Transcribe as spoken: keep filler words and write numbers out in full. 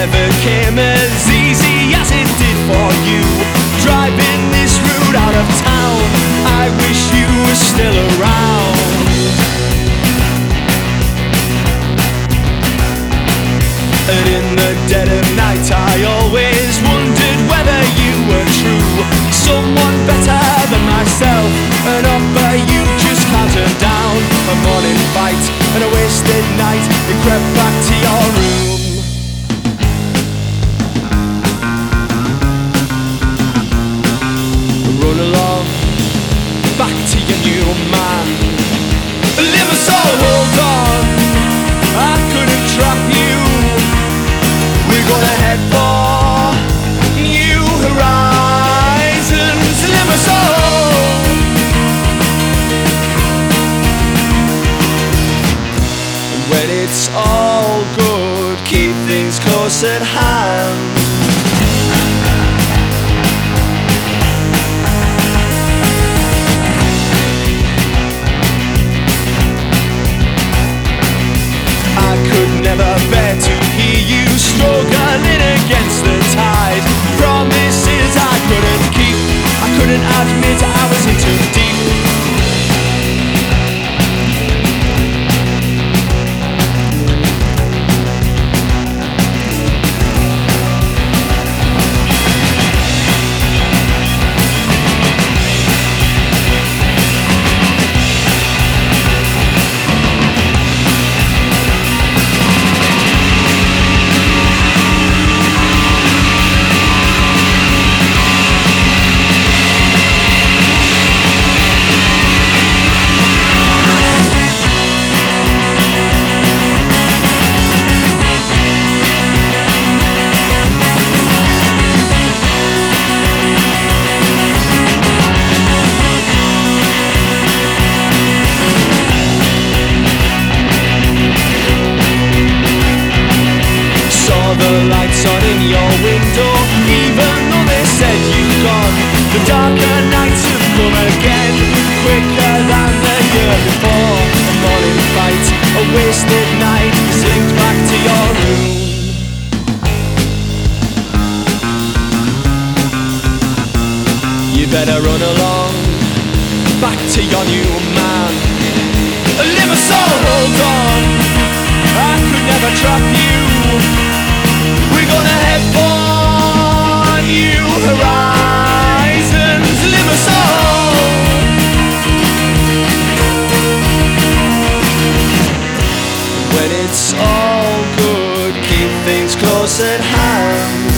never came as easy as it did for you. Driving this route out of town, I wish you were still around. And in the dead of night I always wondered whether you were true, someone better than myself, an offer you just can't turn down. A morning fight and a wasted night, you crept back to your room. Run along, back to your new man. Live a soul, hold on, I couldn't trap you. We're gonna head for new horizons. Live a soul. When it's all good, keep things close at hand. I could never bear to hear you struggling against the tide. Promises I couldn't keep, I couldn't admit I was in too deep. The lights on in your window, even though they said you'd gone. The darker nights have come again, quicker than the year before. A morning fight, a wasted night, slipped back to your room. You better run along, back to your new man. Live a soul, hold on, I could never trap you. We're gonna head for new horizons. Live a soul. When it's all good, keep things close at hand.